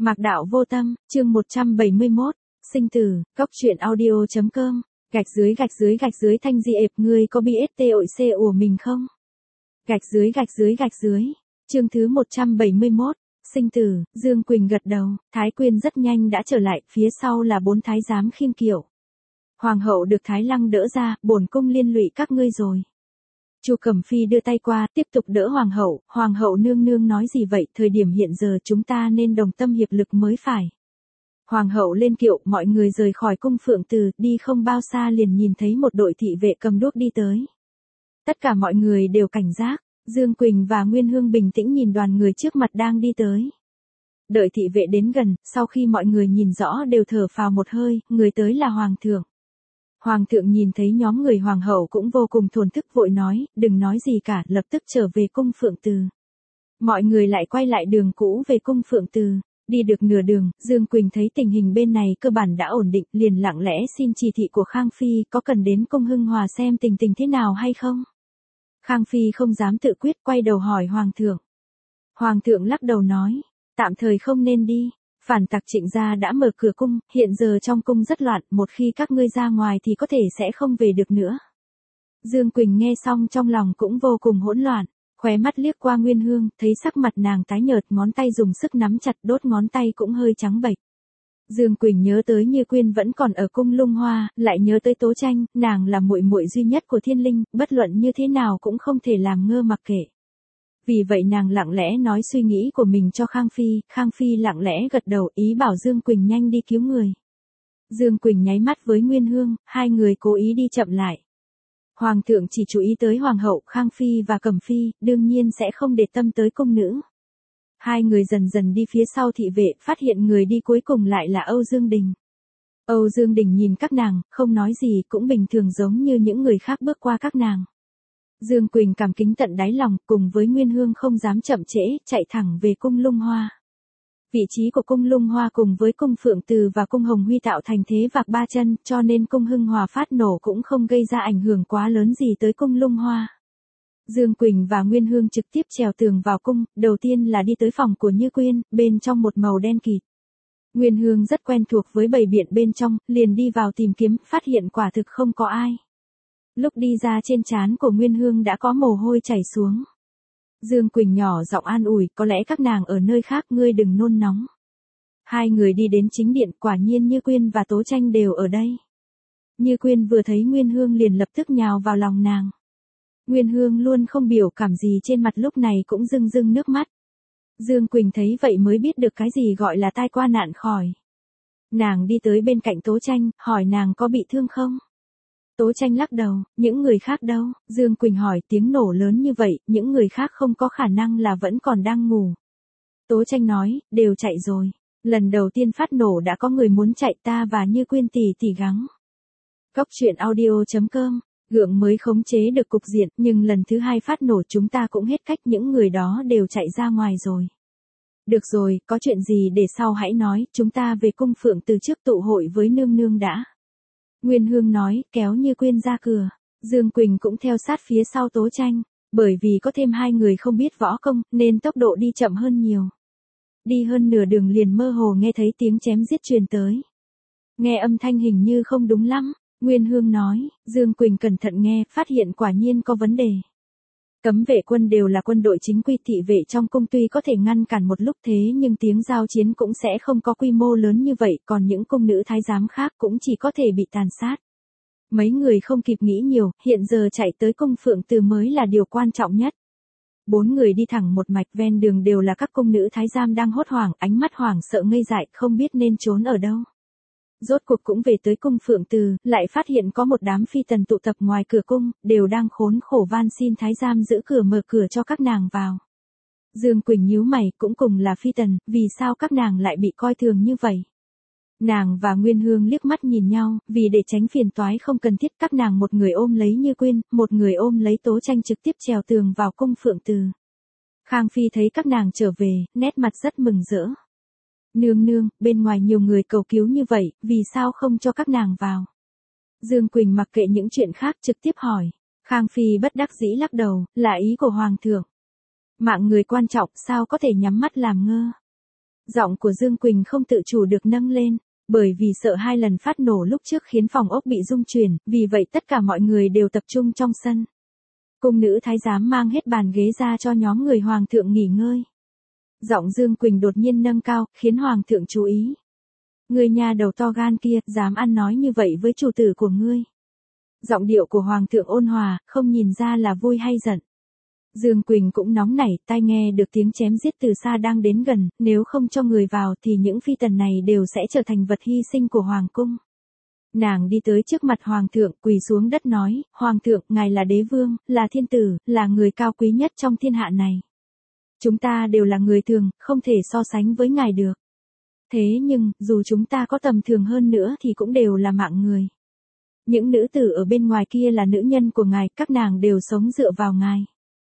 Mạc Đạo Vô Tâm, chương 171, sinh tử, góc truyện audio.com, gạch dưới thanh di ệp ngươi có BST ội xe ủa mình không? Gạch dưới, chương thứ 171, sinh tử, Dương Quỳnh gật đầu, Thái Quyên rất nhanh đã trở lại, phía sau là 4 thái giám khiêng kiệu. Hoàng hậu được Thái Lăng đỡ ra, bổn cung liên lụy các ngươi rồi. Chu Cẩm Phi đưa tay qua, tiếp tục đỡ hoàng hậu nương nương nói gì vậy, thời điểm hiện giờ chúng ta nên đồng tâm hiệp lực mới phải. Hoàng hậu lên kiệu, mọi người rời khỏi cung Phượng Từ, đi không bao xa liền nhìn thấy một đội thị vệ cầm đuốc đi tới. Tất cả mọi người đều cảnh giác, Dương Quỳnh và Nguyên Hương bình tĩnh nhìn đoàn người trước mặt đang đi tới. Đợi thị vệ đến gần, sau khi mọi người nhìn rõ đều thở phào một hơi, người tới là Hoàng thượng. Hoàng thượng nhìn thấy nhóm người hoàng hậu cũng vô cùng thổn thức vội nói, đừng nói gì cả, lập tức trở về cung Phượng Từ. Mọi người lại quay lại đường cũ về cung Phượng Từ. Đi được nửa đường, Dương Quỳnh thấy tình hình bên này cơ bản đã ổn định, liền lặng lẽ xin chỉ thị của Khang Phi, có cần đến cung Hưng Hòa xem tình thế nào hay không? Khang Phi không dám tự quyết, quay đầu hỏi Hoàng thượng. Hoàng thượng lắc đầu nói, tạm thời không nên đi. Phản tặc Trịnh gia đã mở cửa cung, hiện giờ trong cung rất loạn, một khi các ngươi ra ngoài thì có thể sẽ không về được nữa. Dương Quỳnh nghe xong trong lòng cũng vô cùng hỗn loạn, khóe mắt liếc qua Nguyên Hương, thấy sắc mặt nàng tái nhợt, ngón tay dùng sức nắm chặt, đốt ngón tay cũng hơi trắng bệch. Dương Quỳnh nhớ tới Như Quyên vẫn còn ở cung Lung Hoa, lại nhớ tới Tố Tranh, nàng là muội muội duy nhất của Thiên Linh, bất luận như thế nào cũng không thể làm ngơ mặc kệ. Vì vậy nàng lặng lẽ nói suy nghĩ của mình cho Khang Phi lặng lẽ gật đầu ý bảo Dương Quỳnh nhanh đi cứu người. Dương Quỳnh nháy mắt với Nguyên Hương, hai người cố ý đi chậm lại. Hoàng thượng chỉ chú ý tới Hoàng hậu, Khang Phi và Cẩm Phi, đương nhiên sẽ không để tâm tới cung nữ. Hai người dần dần đi phía sau thị vệ, phát hiện người đi cuối cùng lại là Âu Dương Đình. Âu Dương Đình nhìn các nàng, không nói gì, cũng bình thường giống như những người khác bước qua các nàng. Dương Quỳnh cảm kính tận đáy lòng, cùng với Nguyên Hương không dám chậm trễ, chạy thẳng về cung Lung Hoa. Vị trí của cung Lung Hoa cùng với cung Phượng Từ và cung Hồng Huy tạo thành thế vạc ba chân, cho nên cung Hưng Hòa phát nổ cũng không gây ra ảnh hưởng quá lớn gì tới cung Lung Hoa. Dương Quỳnh và Nguyên Hương trực tiếp trèo tường vào cung, đầu tiên là đi tới phòng của Như Quyên, bên trong một màu đen kịt. Nguyên Hương rất quen thuộc với bầy biện bên trong, liền đi vào tìm kiếm, phát hiện quả thực không có ai. Lúc đi ra trên trán của Nguyên Hương đã có mồ hôi chảy xuống. Dương Quỳnh nhỏ giọng an ủi, có lẽ các nàng ở nơi khác, ngươi đừng nôn nóng. Hai người đi đến chính điện, quả nhiên Như Quyên và Tố Tranh đều ở đây. Như Quyên vừa thấy Nguyên Hương liền lập tức nhào vào lòng nàng. Nguyên Hương luôn không biểu cảm gì trên mặt lúc này cũng rưng rưng nước mắt. Dương Quỳnh thấy vậy mới biết được cái gì gọi là tai qua nạn khỏi. Nàng đi tới bên cạnh Tố Tranh, hỏi nàng có bị thương không? Tố Tranh lắc đầu, những người khác đâu? Dương Quỳnh hỏi, tiếng nổ lớn như vậy, những người khác không có khả năng là vẫn còn đang ngủ. Tố Tranh nói, đều chạy rồi. Lần đầu tiên phát nổ đã có người muốn chạy, ta và Như Quyên tỷ gắng. Góc truyện audio.com, gượng mới khống chế được cục diện, nhưng lần thứ hai phát nổ chúng ta cũng hết cách, những người đó đều chạy ra ngoài rồi. Được rồi, có chuyện gì để sau hãy nói, chúng ta về cung Phượng Từ trước tụ hội với nương nương đã. Nguyên Hương nói, kéo Như Quyên ra cửa. Dương Quỳnh cũng theo sát phía sau Tố Tranh, bởi vì có thêm hai người không biết võ công, nên tốc độ đi chậm hơn nhiều. Đi hơn nửa đường liền mơ hồ nghe thấy tiếng chém giết truyền tới. Nghe âm thanh hình như không đúng lắm, Nguyên Hương nói, Dương Quỳnh cẩn thận nghe, phát hiện quả nhiên có vấn đề. Cấm vệ quân đều là quân đội chính quy, thị vệ trong cung tuy có thể ngăn cản một lúc thế nhưng tiếng giao chiến cũng sẽ không có quy mô lớn như vậy, còn những cung nữ thái giám khác cũng chỉ có thể bị tàn sát. Mấy người không kịp nghĩ nhiều, hiện giờ chạy tới cung Phượng Từ mới là điều quan trọng nhất. 4 người đi thẳng một mạch, ven đường đều là các cung nữ thái giám đang hốt hoảng, ánh mắt hoảng sợ ngây dại, không biết nên trốn ở đâu. Rốt cuộc cũng về tới cung Phượng Từ, lại phát hiện có một đám phi tần tụ tập ngoài cửa cung, đều đang khốn khổ van xin thái giám giữ cửa mở cửa cho các nàng vào. Dương Quỳnh nhíu mày, cũng cùng là phi tần, vì sao các nàng lại bị coi thường như vậy? Nàng và Nguyên Hương liếc mắt nhìn nhau, vì để tránh phiền toái không cần thiết, các nàng một người ôm lấy Như Quyên, một người ôm lấy Tố Tranh trực tiếp trèo tường vào cung Phượng Từ. Khang Phi thấy các nàng trở về, nét mặt rất mừng rỡ. Nương nương, bên ngoài nhiều người cầu cứu như vậy, vì sao không cho các nàng vào? Dương Quỳnh mặc kệ những chuyện khác trực tiếp hỏi. Khang Phi bất đắc dĩ lắc đầu, là ý của Hoàng thượng. Mạng người quan trọng, sao có thể nhắm mắt làm ngơ? Giọng của Dương Quỳnh không tự chủ được nâng lên, bởi vì sợ 2 lần phát nổ lúc trước khiến phòng ốc bị rung chuyển, vì vậy tất cả mọi người đều tập trung trong sân. Cung nữ thái giám mang hết bàn ghế ra cho nhóm người hoàng thượng nghỉ ngơi. Giọng Dương Quỳnh đột nhiên nâng cao, khiến hoàng thượng chú ý. Ngươi nhà đầu to gan kia, dám ăn nói như vậy với chủ tử của ngươi. Giọng điệu của hoàng thượng ôn hòa, không nhìn ra là vui hay giận. Dương Quỳnh cũng nóng nảy, tai nghe được tiếng chém giết từ xa đang đến gần, nếu không cho người vào thì những phi tần này đều sẽ trở thành vật hy sinh của hoàng cung. Nàng đi tới trước mặt hoàng thượng, quỳ xuống đất nói, hoàng thượng, ngài là đế vương, là thiên tử, là người cao quý nhất trong thiên hạ này. Chúng ta đều là người thường, không thể so sánh với ngài được. Thế nhưng, dù chúng ta có tầm thường hơn nữa thì cũng đều là mạng người. Những nữ tử ở bên ngoài kia là nữ nhân của ngài, các nàng đều sống dựa vào ngài.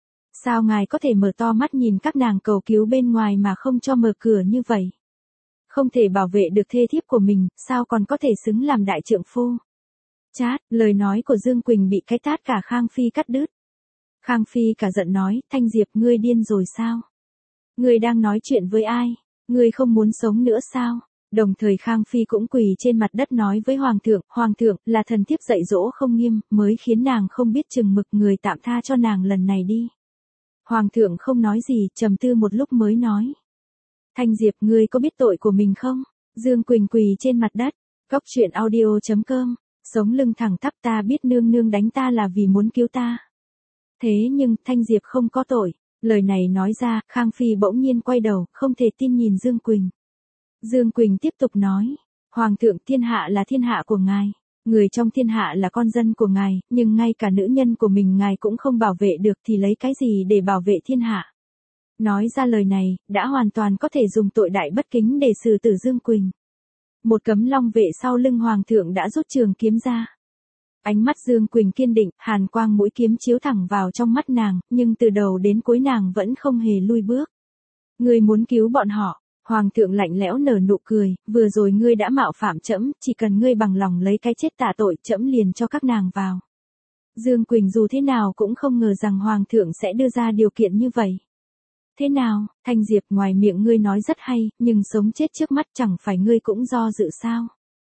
Sao ngài có thể mở to mắt nhìn các nàng cầu cứu bên ngoài mà không cho mở cửa như vậy? Không thể bảo vệ được thê thiếp của mình, sao còn có thể xứng làm đại trượng phu? Chát, lời nói của Dương Quỳnh bị cái tát cả Khang Phi cắt đứt. Khang Phi cả giận nói, Thanh Diệp ngươi điên rồi sao? Ngươi đang nói chuyện với ai? Ngươi không muốn sống nữa sao? Đồng thời Khang Phi cũng quỳ trên mặt đất nói với Hoàng thượng, là thần thiếp dạy dỗ không nghiêm, mới khiến nàng không biết chừng mực, người tạm tha cho nàng lần này đi. Hoàng thượng không nói gì, trầm tư một lúc mới nói. Thanh Diệp ngươi có biết tội của mình không? Dương Quỳnh quỳ trên mặt đất, Góc Truyện Audio.com, sống lưng thẳng tắp, ta biết nương nương đánh ta là vì muốn cứu ta. Thế nhưng, Thanh Diệp không có tội. Lời này nói ra, Khang Phi bỗng nhiên quay đầu, không thể tin nhìn Dương Quỳnh. Dương Quỳnh tiếp tục nói, Hoàng thượng, thiên hạ là thiên hạ của ngài. Người trong thiên hạ là con dân của ngài, nhưng ngay cả nữ nhân của mình ngài cũng không bảo vệ được thì lấy cái gì để bảo vệ thiên hạ. Nói ra lời này, đã hoàn toàn có thể dùng tội đại bất kính để xử tử Dương Quỳnh. Một cấm long vệ sau lưng hoàng thượng đã rút trường kiếm ra. Ánh mắt Dương Quỳnh kiên định, hàn quang mũi kiếm chiếu thẳng vào trong mắt nàng, nhưng từ đầu đến cuối nàng vẫn không hề lui bước. Ngươi muốn cứu bọn họ? Hoàng thượng lạnh lẽo nở nụ cười, vừa rồi ngươi đã mạo phạm trẫm, chỉ cần ngươi bằng lòng lấy cái chết tạ tội, trẫm liền cho các nàng vào. Dương Quỳnh dù thế nào cũng không ngờ rằng hoàng thượng sẽ đưa ra điều kiện như vậy. Thế nào, Thanh Diệp, ngoài miệng ngươi nói rất hay, nhưng sống chết trước mắt chẳng phải ngươi cũng do dự sao?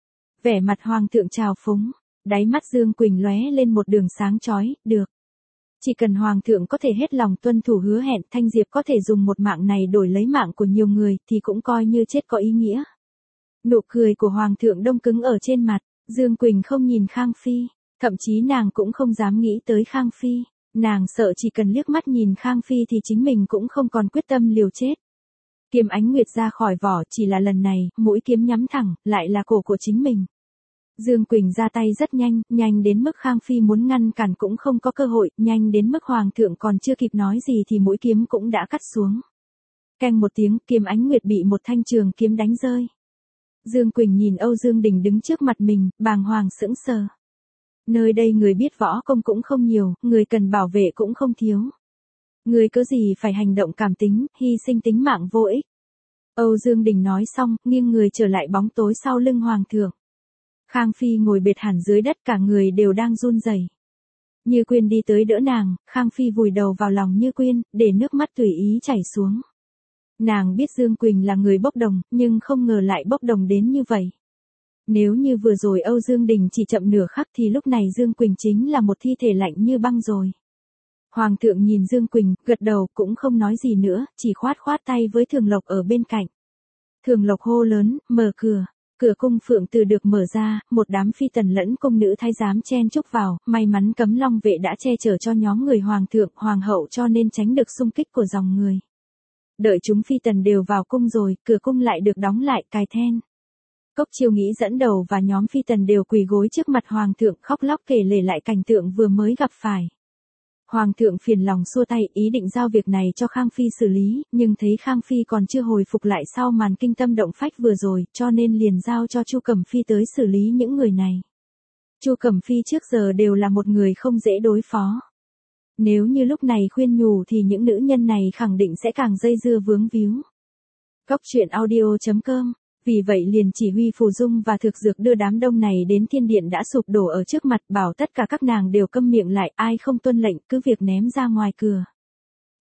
Vẻ mặt hoàng thượng trào phúng, đáy mắt Dương Quỳnh lóe lên một đường sáng chói, được. Chỉ cần hoàng thượng có thể hết lòng tuân thủ hứa hẹn, Thanh Diệp có thể dùng một mạng này đổi lấy mạng của nhiều người thì cũng coi như chết có ý nghĩa. Nụ cười của hoàng thượng đông cứng ở trên mặt, Dương Quỳnh không nhìn Khang Phi, thậm chí nàng cũng không dám nghĩ tới Khang Phi. Nàng sợ chỉ cần liếc mắt nhìn Khang Phi thì chính mình cũng không còn quyết tâm liều chết. Kiếm Ánh Nguyệt ra khỏi vỏ, chỉ là lần này, mũi kiếm nhắm thẳng, lại là cổ của chính mình. Dương Quỳnh ra tay rất nhanh, nhanh đến mức Khang Phi muốn ngăn cản cũng không có cơ hội, nhanh đến mức hoàng thượng còn chưa kịp nói gì thì mũi kiếm cũng đã cắt xuống. Keng một tiếng, Kiếm Ánh Nguyệt bị một thanh trường kiếm đánh rơi. Dương Quỳnh nhìn Âu Dương Đình đứng trước mặt mình, bàng hoàng sững sờ. Nơi đây người biết võ công cũng không nhiều, người cần bảo vệ cũng không thiếu. Người có gì phải hành động cảm tính, hy sinh tính mạng vô ích. Âu Dương Đình nói xong, nghiêng người trở lại bóng tối sau lưng hoàng thượng. Khang Phi ngồi bệt hẳn dưới đất, cả người đều đang run rẩy. Như Quyên đi tới đỡ nàng, Khang Phi vùi đầu vào lòng Như Quyên, để nước mắt tùy ý chảy xuống. Nàng biết Dương Quỳnh là người bốc đồng, nhưng không ngờ lại bốc đồng đến như vậy. Nếu như vừa rồi Âu Dương Đình chỉ chậm nửa khắc thì lúc này Dương Quỳnh chính là một thi thể lạnh như băng rồi. Hoàng thượng nhìn Dương Quỳnh, gật đầu, cũng không nói gì nữa, chỉ khoát khoát tay với Thường Lộc ở bên cạnh. Thường Lộc hô lớn, mở cửa. Cửa cung Phượng Từ được mở ra, một đám phi tần lẫn cung nữ thái giám chen chúc vào, may mắn cấm long vệ đã che chở cho nhóm người hoàng thượng, hoàng hậu cho nên tránh được xung kích của dòng người. Đợi chúng phi tần đều vào cung rồi, cửa cung lại được đóng lại, cài then. Cốc Chiêu Nghĩ dẫn đầu và nhóm phi tần đều quỳ gối trước mặt hoàng thượng, khóc lóc kể lể lại cảnh tượng vừa mới gặp phải. Hoàng thượng phiền lòng xua tay, ý định giao việc này cho Khang Phi xử lý, nhưng thấy Khang Phi còn chưa hồi phục lại sau màn kinh tâm động phách vừa rồi, cho nên liền giao cho Chu Cẩm Phi tới xử lý những người này. Chu Cẩm Phi trước giờ đều là một người không dễ đối phó. Nếu như lúc này khuyên nhủ thì những nữ nhân này khẳng định sẽ càng dây dưa vướng víu. Góc Truyện Audio.com. Vì vậy liền chỉ huy Phù Dung và Thực Dược đưa đám đông này đến thiên điện đã sụp đổ ở trước mặt, bảo tất cả các nàng đều câm miệng lại, ai không tuân lệnh cứ việc ném ra ngoài cửa.